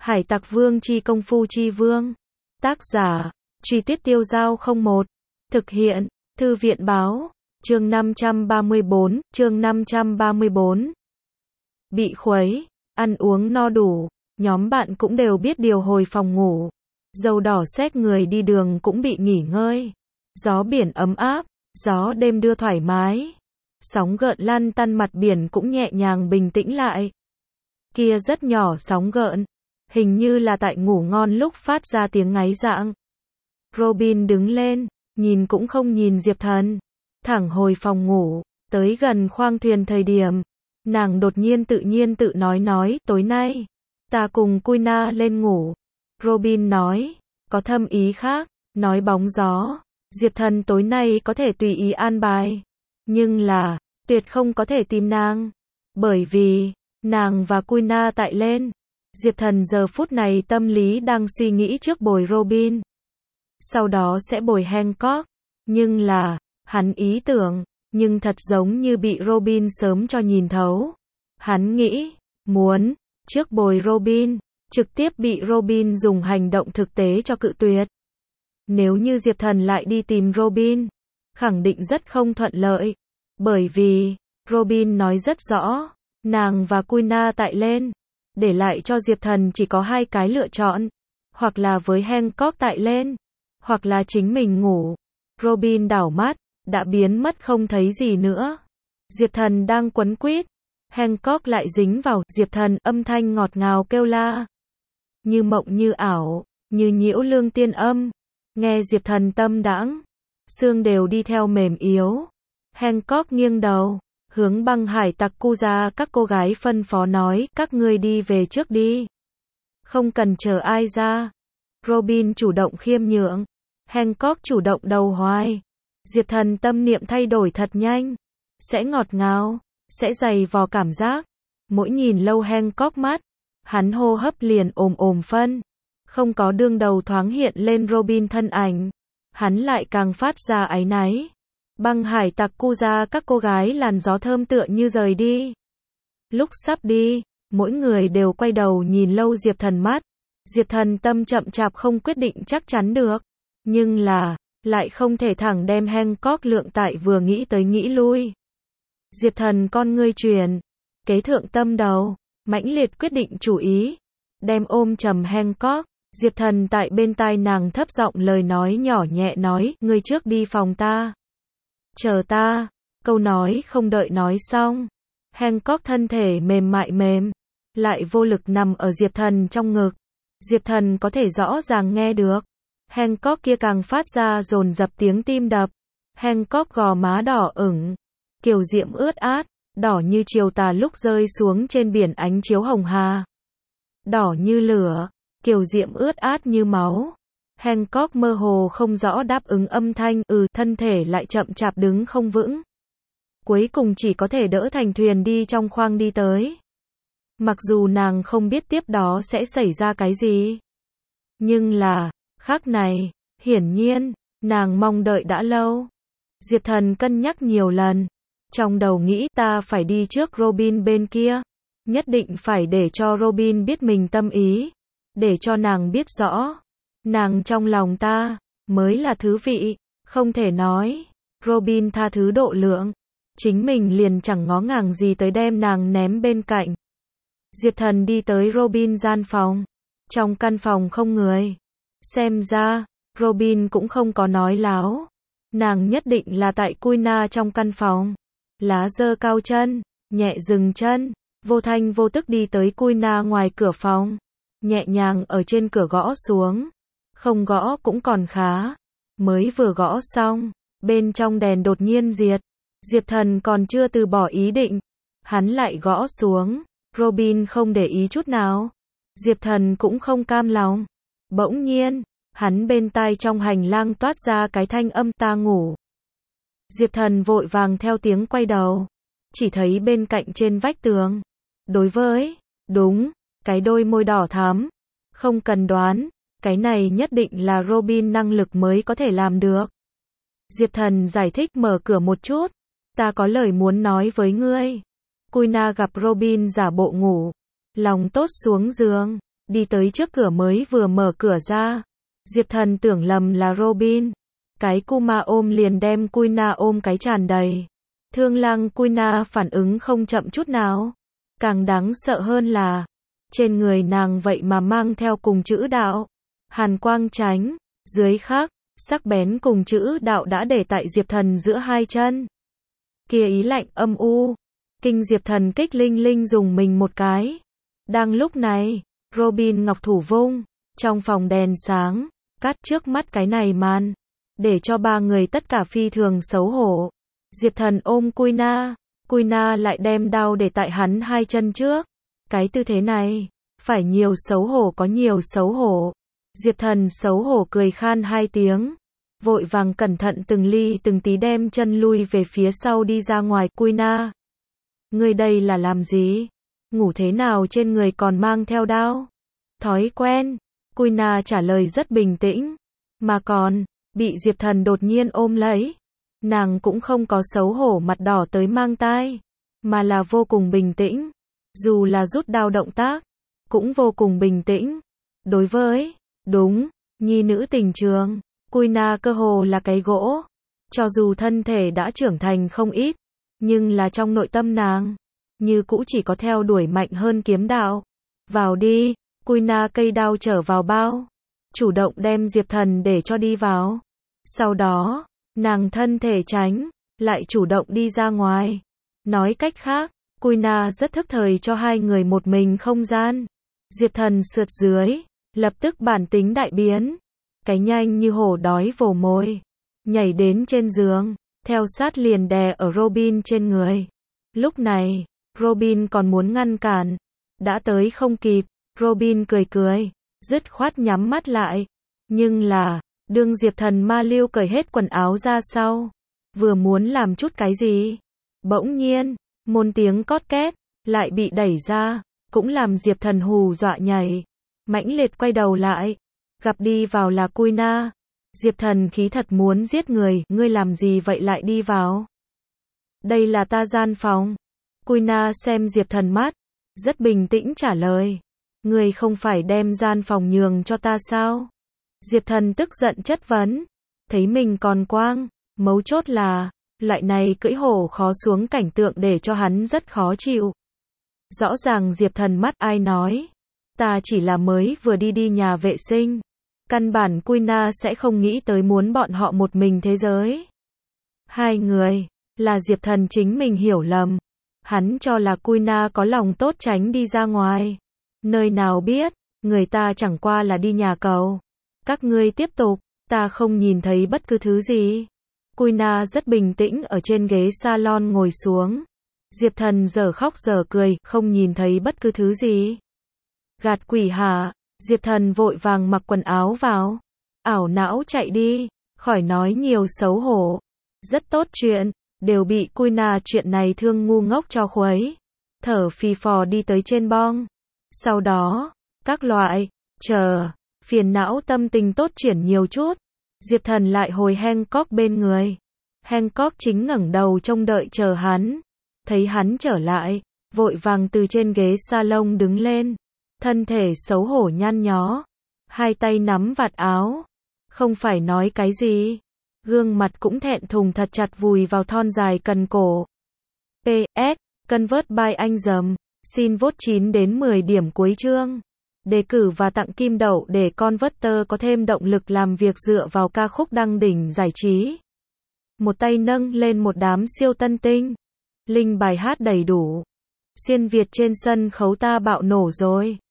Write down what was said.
Hải Tặc Vương chi công phu chi vương. Tác giả, Truy Tuyết Tiêu Giao 01. Thực hiện, Thư viện báo, chương 534, chương 534. Bị khuấy, ăn uống no đủ, nhóm bạn cũng đều biết điều hồi phòng ngủ. Dầu đỏ xét người đi đường cũng bị nghỉ ngơi. Gió biển ấm áp, gió đêm đưa thoải mái. Sóng gợn lăn tăn mặt biển cũng nhẹ nhàng bình tĩnh lại. Kia rất nhỏ sóng gợn, hình như là tại ngủ ngon lúc phát ra tiếng ngáy rạng. Robin đứng lên, nhìn cũng không nhìn Diệp Thần, thẳng hồi phòng ngủ. Tới gần khoang thuyền thời điểm, nàng đột nhiên tự nói tối nay ta cùng Kuina lên ngủ. Robin nói, có thâm ý khác, nói bóng gió. Diệp Thần tối nay có thể tùy ý an bài, nhưng là tuyệt không có thể tìm nàng, bởi vì nàng và Kuina tại lên. Diệp Thần giờ phút này tâm lý đang suy nghĩ trước bồi Robin, sau đó sẽ bồi Hancock, nhưng là hắn ý tưởng, nhưng thật giống như bị Robin sớm cho nhìn thấu. Hắn nghĩ, muốn trước bồi Robin, trực tiếp bị Robin dùng hành động thực tế cho cự tuyệt. Nếu như Diệp Thần lại đi tìm Robin, khẳng định rất không thuận lợi, bởi vì Robin nói rất rõ, nàng và Kuina tại lên, để lại cho Diệp Thần chỉ có hai cái lựa chọn, hoặc là với Hancock tại lên, hoặc là chính mình ngủ. Robin đảo mắt, đã biến mất không thấy gì nữa. Diệp Thần đang quấn quýt, Hancock lại dính vào. Diệp Thần âm thanh ngọt ngào kêu la, như mộng như ảo, như nhiễu lương tiên âm. Nghe Diệp Thần tâm đãng, xương đều đi theo mềm yếu. Hancock nghiêng đầu, hướng Băng Hải Tặc Kuja các cô gái phân phó nói, các ngươi đi về trước đi, không cần chờ ai ra. Robin chủ động khiêm nhượng, Hancock chủ động đầu hoài. Diệp Thần tâm niệm thay đổi thật nhanh, sẽ ngọt ngào, sẽ dày vò cảm giác. Mỗi nhìn lâu Hancock mắt, hắn hô hấp liền ồm phân. Không có đương đầu thoáng hiện lên Robin thân ảnh, hắn lại càng phát ra áy náy. Băng Hải Tặc Kuja các cô gái làn gió thơm tựa như rời đi. Lúc sắp đi, mỗi người đều quay đầu nhìn lâu Diệp Thần mắt. Diệp Thần tâm chậm chạp không quyết định chắc chắn được, nhưng là lại không thể thẳng đem Hancock lượng tại vừa nghĩ tới nghĩ lui. Diệp Thần con ngươi chuyển, kế thượng tâm đầu, mãnh liệt quyết định chủ ý, đem ôm trầm Hancock. Diệp Thần tại bên tai nàng thấp giọng lời nói nhỏ nhẹ nói, ngươi trước đi phòng ta, chờ ta. Câu nói không đợi nói xong, Hancock thân thể mềm mại lại vô lực nằm ở Diệp Thần trong ngực. Diệp Thần có thể rõ ràng nghe được, Hancock kia càng phát ra dồn dập tiếng tim đập. Hancock gò má đỏ ửng, kiều diễm ướt át, đỏ như chiều tà lúc rơi xuống trên biển ánh chiếu hồng hà. Đỏ như lửa, kiều diễm ướt át như máu. Hancock mơ hồ không rõ đáp ứng âm thanh, thân thể lại chậm chạp đứng không vững. Cuối cùng chỉ có thể đỡ thành thuyền đi trong khoang đi tới. Mặc dù nàng không biết tiếp đó sẽ xảy ra cái gì, nhưng là khắc này, hiển nhiên, nàng mong đợi đã lâu. Diệp Thần cân nhắc nhiều lần, trong đầu nghĩ ta phải đi trước Robin bên kia, nhất định phải để cho Robin biết mình tâm ý, để cho nàng biết rõ, nàng trong lòng ta mới là thứ vị, không thể nói Robin tha thứ độ lượng, chính mình liền chẳng ngó ngàng gì tới đem nàng ném bên cạnh. Diệp Thần đi tới Robin gian phòng, trong căn phòng không người. Xem ra Robin cũng không có nói láo, nàng nhất định là tại Kuina trong căn phòng. Lá giơ cao chân, nhẹ dừng chân, vô thanh vô tức đi tới Kuina ngoài cửa phòng, nhẹ nhàng ở trên cửa gõ xuống. Không gõ cũng còn khá, mới vừa gõ xong, bên trong đèn đột nhiên diệt. Diệp Thần còn chưa từ bỏ ý định, hắn lại gõ xuống. Robin không để ý chút nào, Diệp Thần cũng không cam lòng. Bỗng nhiên, hắn bên tai trong hành lang toát ra cái thanh âm, ta ngủ. Diệp Thần vội vàng theo tiếng quay đầu, chỉ thấy bên cạnh trên vách tường, đối với, đúng, cái đôi môi đỏ thắm. Không cần đoán, cái này nhất định là Robin năng lực mới có thể làm được. Diệp Thần giải thích mở cửa một chút, ta có lời muốn nói với ngươi. Kuina gặp Robin giả bộ ngủ, lòng tốt xuống giường, đi tới trước cửa mới vừa mở cửa ra. Diệp Thần tưởng lầm là Robin. Cái Kuma ôm liền đem Kuina ôm cái tràn đầy. Thương lang Kuina phản ứng không chậm chút nào. Càng đáng sợ hơn là, trên người nàng vậy mà mang theo cùng chữ đạo. Hàn quang tránh, dưới khắc, sắc bén cùng chữ đạo đã để tại Diệp Thần giữa hai chân. Kia ý lạnh âm u, kinh Diệp Thần kích linh linh dùng mình một cái. Đang lúc này, Robin ngọc thủ vung, trong phòng đèn sáng, cắt trước mắt cái này màn, để cho ba người tất cả phi thường xấu hổ. Diệp Thần ôm Kuina, Kuina lại đem đao để tại hắn hai chân trước. Cái tư thế này, phải nhiều xấu hổ có nhiều xấu hổ. Diệp Thần xấu hổ cười khan hai tiếng, vội vàng cẩn thận từng ly từng tí đem chân lui về phía sau đi ra ngoài. Kuina, ngươi đây là làm gì? Ngủ thế nào trên người còn mang theo đao? Thói quen, Kuina trả lời rất bình tĩnh, mà còn, bị Diệp Thần đột nhiên ôm lấy. Nàng cũng không có xấu hổ mặt đỏ tới mang tai, mà là vô cùng bình tĩnh. Dù là rút đao động tác, cũng vô cùng bình tĩnh. Đối với, đúng, nhi nữ tình trường, Kuina cơ hồ là cái gỗ. Cho dù thân thể đã trưởng thành không ít, nhưng là trong nội tâm nàng, như cũ chỉ có theo đuổi mạnh hơn kiếm đạo. Vào đi, Kuina cây đao trở vào bao, chủ động đem Diệp Thần để cho đi vào. Sau đó, nàng thân thể tránh, lại chủ động đi ra ngoài. Nói cách khác, Kuina rất thức thời cho hai người một mình không gian. Diệp Thần sượt dưới, lập tức bản tính đại biến. Cái nhanh như hổ đói vồ mồi, nhảy đến trên giường, theo sát liền đè ở Robin trên người. Lúc này, Robin còn muốn ngăn cản, đã tới không kịp. Robin cười cười, dứt khoát nhắm mắt lại. Nhưng là, đương Diệp Thần ma lưu cởi hết quần áo ra sau, vừa muốn làm chút cái gì, bỗng nhiên, một tiếng cót két, lại bị đẩy ra, cũng làm Diệp Thần hù dọa nhảy, mãnh liệt quay đầu lại, gặp đi vào là Kuina. Diệp Thần khí thật muốn giết người, ngươi làm gì vậy lại đi vào? Đây là ta gian phòng. Kuina xem Diệp Thần mắt, rất bình tĩnh trả lời, ngươi không phải đem gian phòng nhường cho ta sao? Diệp Thần tức giận chất vấn, thấy mình còn quang, mấu chốt là, loại này cưỡi hổ khó xuống cảnh tượng để cho hắn rất khó chịu. Rõ ràng Diệp Thần mắt ai nói, ta chỉ là mới vừa đi nhà vệ sinh, căn bản Kuina sẽ không nghĩ tới muốn bọn họ một mình thế giới. Hai người, là Diệp Thần chính mình hiểu lầm, hắn cho là Kuina có lòng tốt tránh đi ra ngoài, nơi nào biết, người ta chẳng qua là đi nhà cầu. Các ngươi tiếp tục, ta không nhìn thấy bất cứ thứ gì. Kuina rất bình tĩnh ở trên ghế salon ngồi xuống. Diệp Thần giờ khóc giờ cười, không nhìn thấy bất cứ thứ gì. Gạt quỷ hả? Diệp Thần vội vàng mặc quần áo vào. Ảo não chạy đi, khỏi nói nhiều xấu hổ. Rất tốt chuyện, đều bị Kuina chuyện này thương ngu ngốc cho khuấy. Thở phì phò đi tới trên bong. Sau đó, các loại, phiền não tâm tình tốt chuyển nhiều chút. Diệp Thần lại hồi Hancock bên người. Hancock chính ngẩng đầu trông đợi chờ hắn. Thấy hắn trở lại, vội vàng từ trên ghế salon đứng lên. Thân thể xấu hổ nhăn nhó. Hai tay nắm vạt áo. Không phải nói cái gì. Gương mặt cũng thẹn thùng thật chặt vùi vào thon dài cần cổ. PS, Convert by anh dầm. Xin vote 9 đến 10 điểm cuối chương. Đề cử và tặng kim đậu để Converter có thêm động lực làm việc dựa vào ca khúc đăng đỉnh giải trí. Một tay nâng lên một đám siêu tân tinh. Link bài hát đầy đủ. Xuyên Việt trên sân khấu ta bạo nổ rồi.